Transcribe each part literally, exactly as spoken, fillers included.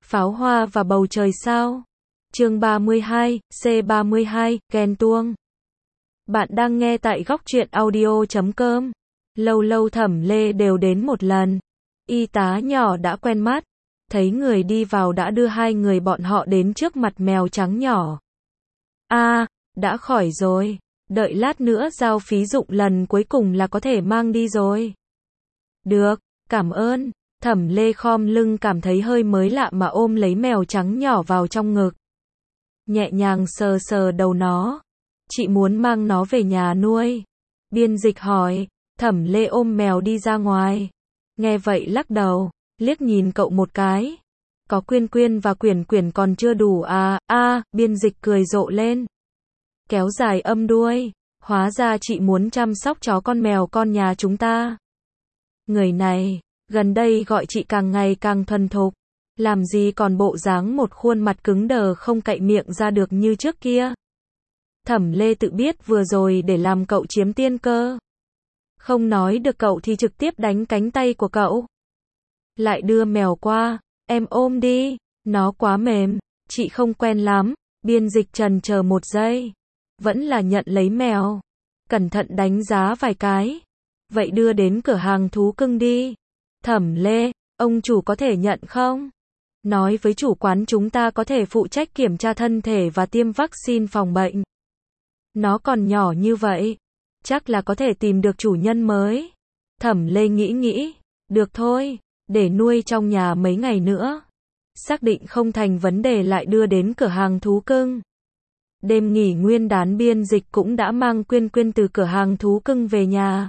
Pháo hoa và bầu trời sao? Chương ba mươi hai, C ba mươi hai, ghen tuông. Bạn đang nghe tại góc truyện audio chấm com. Lâu lâu Thẩm Lê đều đến một lần. Y tá nhỏ đã quen mắt. Thấy người đi vào đã đưa hai người bọn họ đến trước mặt mèo trắng nhỏ. A, à, đã khỏi rồi. Đợi lát nữa giao phí dụng lần cuối cùng là có thể mang đi rồi. Được, cảm ơn. Thẩm Lê khom lưng cảm thấy hơi mới lạ mà ôm lấy mèo trắng nhỏ vào trong ngực. Nhẹ nhàng sờ sờ đầu nó. Chị muốn mang nó về nhà nuôi. Biên Dịch hỏi. Thẩm Lê ôm mèo đi ra ngoài. Nghe vậy lắc đầu, liếc nhìn cậu một cái. Có Quyên Quyên và Quyển Quyển còn chưa đủ à, a, à, Biên Dịch cười rộ lên. Kéo dài âm đuôi. Hóa ra chị muốn chăm sóc chó con mèo con nhà chúng ta. Người này, gần đây gọi chị càng ngày càng thuần thục. Làm gì còn bộ dáng một khuôn mặt cứng đờ không cậy miệng ra được như trước kia. Thẩm Lê tự biết vừa rồi để làm cậu chiếm tiên cơ. Không nói được cậu thì trực tiếp đánh cánh tay của cậu. Lại đưa mèo qua, em ôm đi, nó quá mềm, chị không quen lắm. Biên Dịch chần chờ một giây, vẫn là nhận lấy mèo. Cẩn thận đánh giá vài cái. Vậy đưa đến cửa hàng thú cưng đi. Thẩm Lê, ông chủ có thể nhận không? Nói với chủ quán chúng ta có thể phụ trách kiểm tra thân thể và tiêm vaccine phòng bệnh. Nó còn nhỏ như vậy, chắc là có thể tìm được chủ nhân mới. Thẩm Lê nghĩ nghĩ, được thôi, để nuôi trong nhà mấy ngày nữa. Xác định không thành vấn đề lại đưa đến cửa hàng thú cưng. Đêm nghỉ nguyên đán Biên Dịch cũng đã mang Quyên Quyên từ cửa hàng thú cưng về nhà.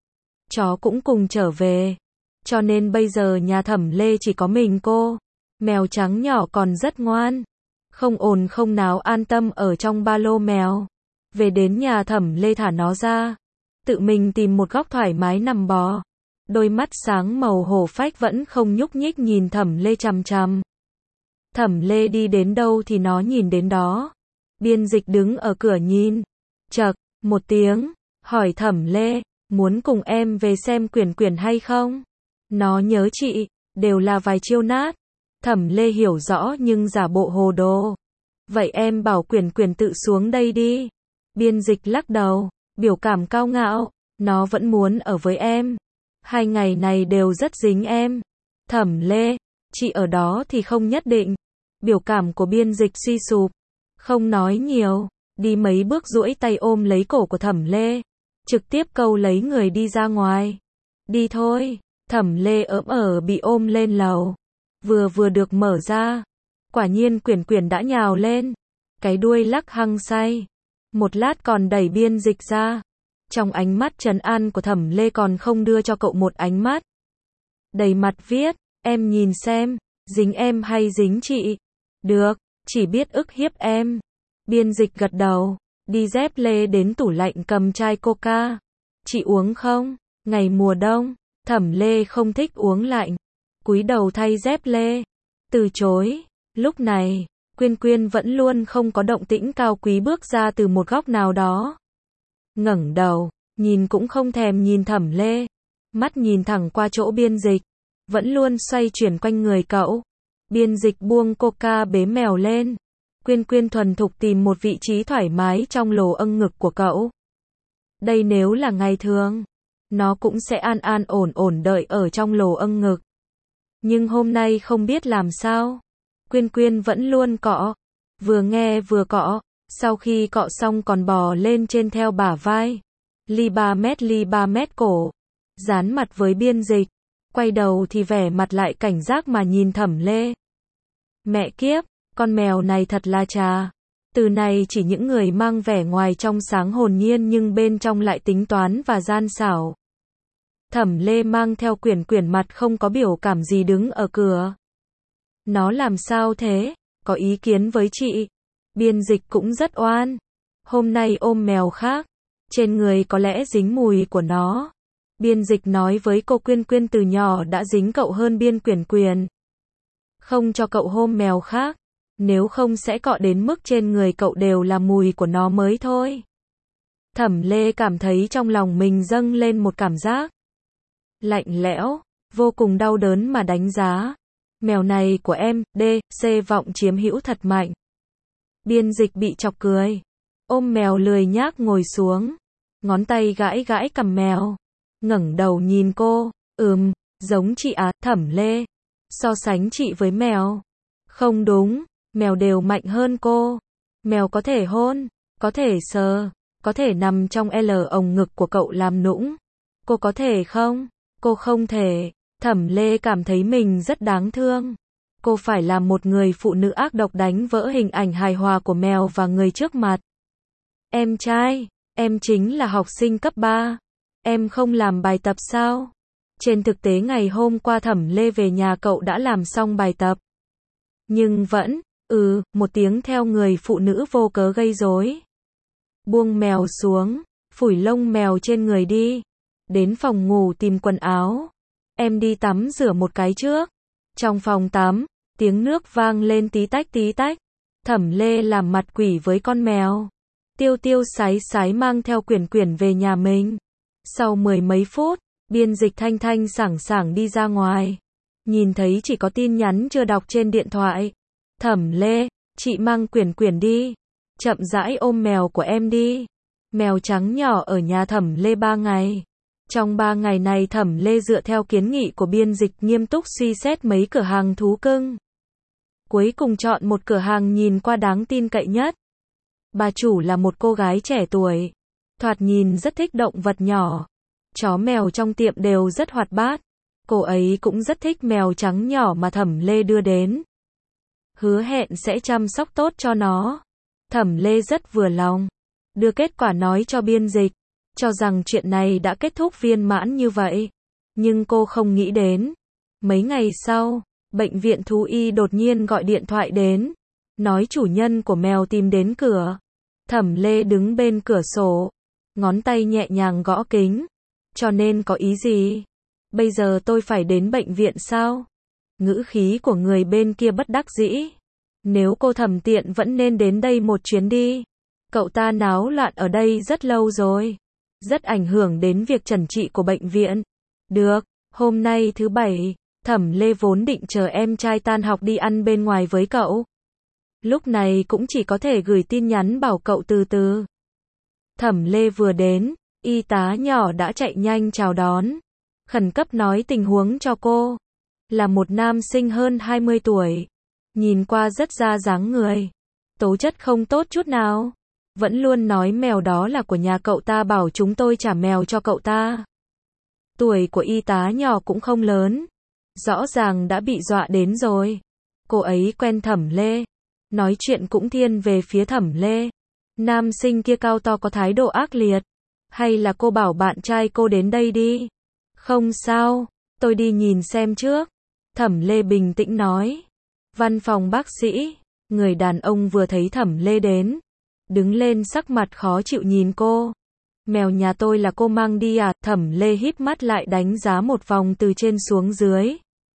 Chó cũng cùng trở về. Cho nên bây giờ nhà Thẩm Lê chỉ có mình cô. Mèo trắng nhỏ còn rất ngoan. Không ồn không náo an tâm ở trong ba lô mèo. Về đến nhà Thẩm Lê thả nó ra. Tự mình tìm một góc thoải mái nằm bò. Đôi mắt sáng màu hổ phách vẫn không nhúc nhích nhìn Thẩm Lê chằm chằm. Thẩm Lê đi đến đâu thì nó nhìn đến đó. Biên Dịch đứng ở cửa nhìn. Chậc, một tiếng, hỏi Thẩm Lê, muốn cùng em về xem Quyển Quyển hay không? Nó nhớ chị, đều là vài chiêu nát. Thẩm Lê hiểu rõ nhưng giả bộ hồ đồ. Vậy em bảo Quyển Quyển tự xuống đây đi. Biên Dịch lắc đầu, biểu cảm cao ngạo, nó vẫn muốn ở với em. Hai ngày này đều rất dính em. Thẩm Lê, chị ở đó thì không nhất định. Biểu cảm của Biên Dịch suy sụp, không nói nhiều, đi mấy bước duỗi tay ôm lấy cổ của Thẩm Lê, trực tiếp câu lấy người đi ra ngoài. Đi thôi. Thẩm Lê ỡm ở bị ôm lên lầu. Vừa vừa được mở ra, quả nhiên Quyển Quyển đã nhào lên, cái đuôi lắc hăng say. Một lát còn đẩy Biên Dịch ra. Trong ánh mắt trấn an của Thẩm Lê còn không đưa cho cậu một ánh mắt. Đầy mặt viết, em nhìn xem, dính em hay dính chị? Được, chỉ biết ức hiếp em. Biên Dịch gật đầu, đi dép lê đến tủ lạnh cầm chai coca. Chị uống không? Ngày mùa đông, Thẩm Lê không thích uống lạnh. Cúi đầu thay dép lê. Từ chối. Lúc này, Quyên Quyên vẫn luôn không có động tĩnh cao quý bước ra từ một góc nào đó. Ngẩng đầu, nhìn cũng không thèm nhìn Thẩm Lê. Mắt nhìn thẳng qua chỗ Biên Dịch. Vẫn luôn xoay chuyển quanh người cậu. Biên Dịch buông coca bế mèo lên. Quyên Quyên thuần thục tìm một vị trí thoải mái trong lồ âng ngực của cậu. Đây nếu là ngày thường, nó cũng sẽ an an ổn ổn đợi ở trong lồ âng ngực. Nhưng hôm nay không biết làm sao. Quyên Quyên vẫn luôn cọ. Vừa nghe vừa cọ. Sau khi cọ xong còn bò lên trên theo bả vai. Ly ba mét ly ba mét cổ. Dán mặt với Biên Dịch. Quay đầu thì vẻ mặt lại cảnh giác mà nhìn Thẩm Lê. Mẹ kiếp, con mèo này thật là trà. Từ này chỉ những người mang vẻ ngoài trong sáng hồn nhiên nhưng bên trong lại tính toán và gian xảo. Thẩm Lê mang theo Quyển Quyển mặt không có biểu cảm gì đứng ở cửa. Nó làm sao thế? Có ý kiến với chị? Biên Dịch cũng rất oan. Hôm nay ôm mèo khác. Trên người có lẽ dính mùi của nó. Biên Dịch nói với cô Quyên Quyên từ nhỏ đã dính cậu hơn Biên Quyển Quyển. Không cho cậu hôn mèo khác. Nếu không sẽ cọ đến mức trên người cậu đều là mùi của nó mới thôi. Thẩm Lê cảm thấy trong lòng mình dâng lên một cảm giác lạnh lẽo, vô cùng đau đớn mà đánh giá. Mèo này của em, D, C vọng chiếm hữu thật mạnh. Biên dịch bị chọc cười. Ôm mèo lười nhác ngồi xuống. Ngón tay gãi gãi cằm mèo. Ngẩng đầu nhìn cô. Ừm, giống chị à, Thẩm Lê. So sánh chị với mèo. Không đúng, mèo đều mạnh hơn cô. Mèo có thể hôn, có thể sờ, có thể nằm trong L ồng ngực của cậu làm nũng. Cô có thể không? Cô không thể. Thẩm Lê cảm thấy mình rất đáng thương. Cô phải là một người phụ nữ ác độc đánh vỡ hình ảnh hài hòa của mèo và người trước mặt. Em trai, em chính là học sinh cấp ba. Em không làm bài tập sao? Trên thực tế ngày hôm qua Thẩm Lê về nhà cậu đã làm xong bài tập. Nhưng vẫn, ừ, một tiếng theo người phụ nữ vô cớ gây rối. Buông mèo xuống, phủi lông mèo trên người đi. Đến phòng ngủ tìm quần áo. Em đi tắm rửa một cái trước. Trong phòng tắm, tiếng nước vang lên tí tách tí tách. Thẩm Lê làm mặt quỷ với con mèo. Tiêu tiêu sái sái mang theo quyển quyển về nhà mình. Sau mười mấy phút, biên dịch thanh thanh sảng sảng đi ra ngoài. Nhìn thấy chỉ có tin nhắn chưa đọc trên điện thoại. Thẩm Lê, chị mang quyển quyển đi. Chậm rãi ôm mèo của em đi. Mèo trắng nhỏ ở nhà Thẩm Lê ba ngày. Trong ba ngày này Thẩm Lê dựa theo kiến nghị của biên dịch nghiêm túc suy xét mấy cửa hàng thú cưng. Cuối cùng chọn một cửa hàng nhìn qua đáng tin cậy nhất. Bà chủ là một cô gái trẻ tuổi. Thoạt nhìn rất thích động vật nhỏ. Chó mèo trong tiệm đều rất hoạt bát. Cô ấy cũng rất thích mèo trắng nhỏ mà Thẩm Lê đưa đến. Hứa hẹn sẽ chăm sóc tốt cho nó. Thẩm Lê rất vừa lòng. Đưa kết quả nói cho biên dịch. Cho rằng chuyện này đã kết thúc viên mãn như vậy. Nhưng cô không nghĩ đến. Mấy ngày sau, bệnh viện thú y đột nhiên gọi điện thoại đến. Nói chủ nhân của mèo tìm đến cửa. Thẩm Lê đứng bên cửa sổ. Ngón tay nhẹ nhàng gõ kính. Cho nên có ý gì? Bây giờ tôi phải đến bệnh viện sao? Ngữ khí của người bên kia bất đắc dĩ. Nếu cô Thẩm tiện vẫn nên đến đây một chuyến đi. Cậu ta náo loạn ở đây rất lâu rồi. Rất ảnh hưởng đến việc chẩn trị của bệnh viện. Được, hôm nay thứ bảy, Thẩm Lê vốn định chờ em trai tan học đi ăn bên ngoài với cậu. Lúc này cũng chỉ có thể gửi tin nhắn bảo cậu từ từ. Thẩm Lê vừa đến, y tá nhỏ đã chạy nhanh chào đón. Khẩn cấp nói tình huống cho cô. Là một nam sinh hơn hai mươi tuổi. Nhìn qua rất ra dáng người. Tố chất không tốt chút nào. Vẫn luôn nói mèo đó là của nhà cậu ta, bảo chúng tôi trả mèo cho cậu ta. Tuổi của y tá nhỏ cũng không lớn. Rõ ràng đã bị dọa đến rồi. Cô ấy quen Thẩm Lê. Nói chuyện cũng thiên về phía Thẩm Lê. Nam sinh kia cao to có thái độ ác liệt. Hay là cô bảo bạn trai cô đến đây đi. Không sao, tôi đi nhìn xem trước. Thẩm Lê bình tĩnh nói. Văn phòng bác sĩ. Người đàn ông vừa thấy Thẩm Lê đến. Đứng lên sắc mặt khó chịu nhìn cô. Mèo nhà tôi là cô mang đi à? Thẩm Lê híp mắt lại đánh giá một vòng từ trên xuống dưới.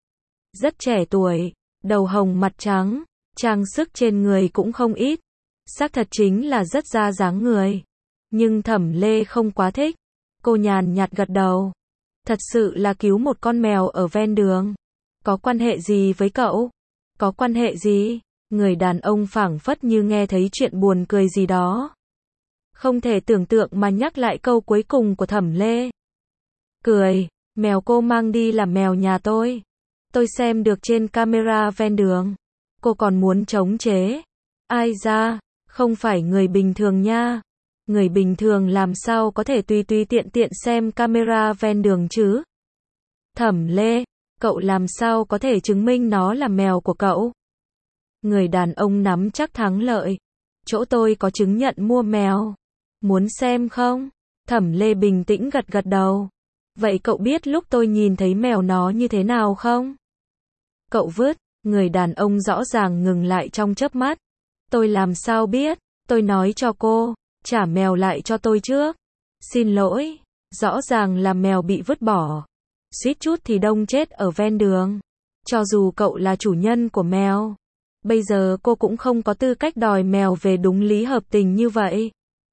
Rất trẻ tuổi, đầu hồng mặt trắng, trang sức trên người cũng không ít. Xác thật chính là rất ra dáng người. Nhưng Thẩm Lê không quá thích. Cô nhàn nhạt gật đầu. Thật sự là cứu một con mèo ở ven đường. Có quan hệ gì với cậu? Có quan hệ gì? Người đàn ông phảng phất như nghe thấy chuyện buồn cười gì đó. Không thể tưởng tượng mà nhắc lại câu cuối cùng của Thẩm Lê. Cười, mèo cô mang đi là mèo nhà tôi. Tôi xem được trên camera ven đường. Cô còn muốn chống chế. Ai ra, không phải người bình thường nha. Người bình thường làm sao có thể tùy tùy tiện tiện xem camera ven đường chứ? Thẩm Lê, cậu làm sao có thể chứng minh nó là mèo của cậu? Người đàn ông nắm chắc thắng lợi. Chỗ tôi có chứng nhận mua mèo. Muốn xem không? Thẩm Lê bình tĩnh gật gật đầu. Vậy cậu biết lúc tôi nhìn thấy mèo nó như thế nào không? Cậu vứt. Người đàn ông rõ ràng ngừng lại trong chớp mắt. Tôi làm sao biết? Tôi nói cho cô, trả mèo lại cho tôi trước. Xin lỗi, rõ ràng là mèo bị vứt bỏ. Suýt chút thì đông chết ở ven đường. Cho dù cậu là chủ nhân của mèo, bây giờ cô cũng không có tư cách đòi mèo về đúng lý hợp tình như vậy.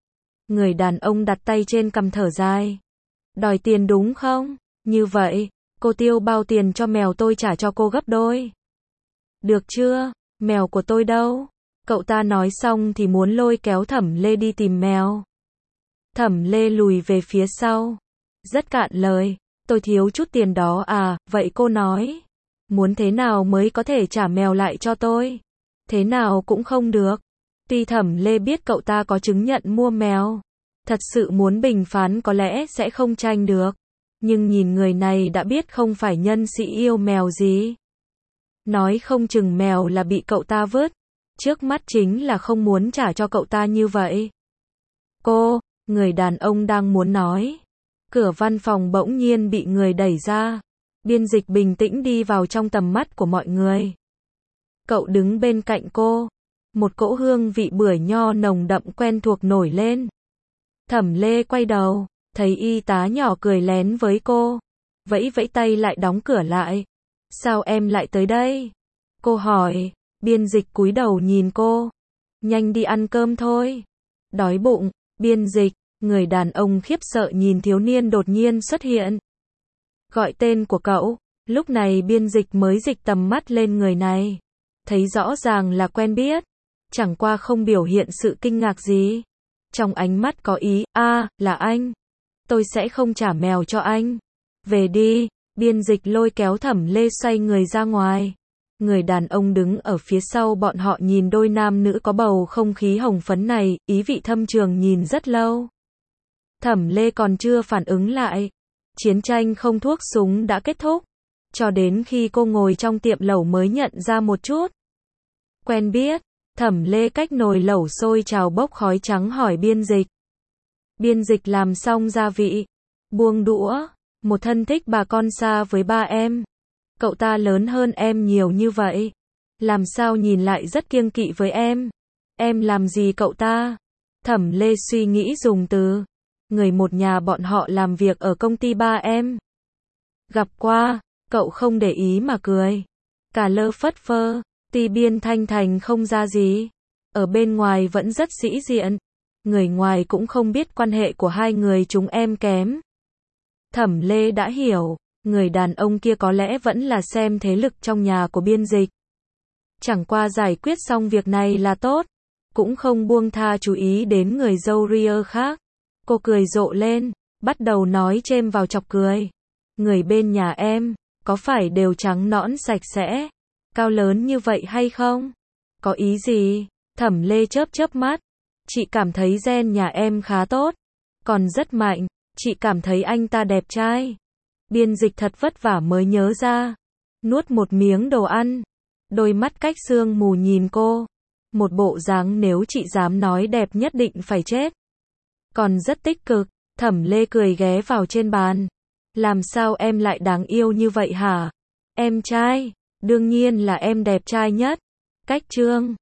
Người đàn ông đặt tay trên cằm thở dài. Đòi tiền đúng không? Như vậy, cô tiêu bao tiền cho mèo tôi trả cho cô gấp đôi. Được chưa? Mèo của tôi đâu? Cậu ta nói xong thì muốn lôi kéo Thẩm Lê đi tìm mèo. Thẩm Lê lùi về phía sau. Rất cạn lời. Tôi thiếu chút tiền đó à, vậy cô nói. Muốn thế nào mới có thể trả mèo lại cho tôi? Thế nào cũng không được. Tuy Thẩm Lê biết cậu ta có chứng nhận mua mèo. Thật sự muốn bình phán có lẽ sẽ không tranh được. Nhưng nhìn người này đã biết không phải nhân sĩ yêu mèo gì. Nói không chừng mèo là bị cậu ta vứt. Trước mắt chính là không muốn trả cho cậu ta như vậy. Cô, người đàn ông đang muốn nói. Cửa văn phòng bỗng nhiên bị người đẩy ra. Biên Dịch bình tĩnh đi vào trong tầm mắt của mọi người. Cậu đứng bên cạnh cô. Một cỗ hương vị bưởi nho nồng đậm quen thuộc nổi lên. Thẩm Lê quay đầu, thấy y tá nhỏ cười lén với cô. Vẫy vẫy tay lại đóng cửa lại. Sao em lại tới đây? Cô hỏi. Biên Dịch cúi đầu nhìn cô. Nhanh đi ăn cơm thôi. Đói bụng. Biên Dịch, người đàn ông khiếp sợ nhìn thiếu niên đột nhiên xuất hiện. Gọi tên của cậu. Lúc này Biên Dịch mới dịch tầm mắt lên người này. Thấy rõ ràng là quen biết. Chẳng qua không biểu hiện sự kinh ngạc gì. Trong ánh mắt có ý, a à, là anh. Tôi sẽ không trả mèo cho anh. Về đi. Biên Dịch lôi kéo Thẩm Lê xoay người ra ngoài. Người đàn ông đứng ở phía sau bọn họ nhìn đôi nam nữ có bầu không khí hồng phấn này, ý vị thâm trường nhìn rất lâu. Thẩm Lê còn chưa phản ứng lại. Chiến tranh không thuốc súng đã kết thúc. Cho đến khi cô ngồi trong tiệm lẩu mới nhận ra một chút. Quen biết. Thẩm Lê cách nồi lẩu sôi trào bốc khói trắng hỏi Biên Dịch. Biên Dịch làm xong gia vị. Buông đũa. Một thân thích bà con xa với ba em. Cậu ta lớn hơn em nhiều như vậy. Làm sao nhìn lại rất kiêng kỵ với em. Em làm gì cậu ta? Thẩm Lê suy nghĩ dùng từ. Người một nhà bọn họ làm việc ở công ty ba em. Gặp qua, cậu không để ý mà cười. Cả lơ phất phơ, tuy Biên Thanh Thành không ra gì. Ở bên ngoài vẫn rất sĩ diện. Người ngoài cũng không biết quan hệ của hai người chúng em kém. Thẩm Lê đã hiểu. Người đàn ông kia có lẽ vẫn là xem thế lực trong nhà của Biên Dịch. Chẳng qua giải quyết xong việc này là tốt. Cũng không buông tha chú ý đến người dâu ria khác. Cô cười rộ lên, bắt đầu nói chêm vào chọc cười. Người bên nhà em, có phải đều trắng nõn sạch sẽ, cao lớn như vậy hay không? Có ý gì? Thẩm Lê chớp chớp mắt. Chị cảm thấy gen nhà em khá tốt. Còn rất mạnh. Chị cảm thấy anh ta đẹp trai. Biên Dịch thật vất vả mới nhớ ra. Nuốt một miếng đồ ăn. Đôi mắt cách sương mù nhìn cô. Một bộ dáng nếu chị dám nói đẹp nhất định phải chết. Còn rất tích cực. Thẩm Lê cười ghé vào trên bàn. Làm sao em lại đáng yêu như vậy hả? Em trai. Đương nhiên là em đẹp trai nhất. Cách trương.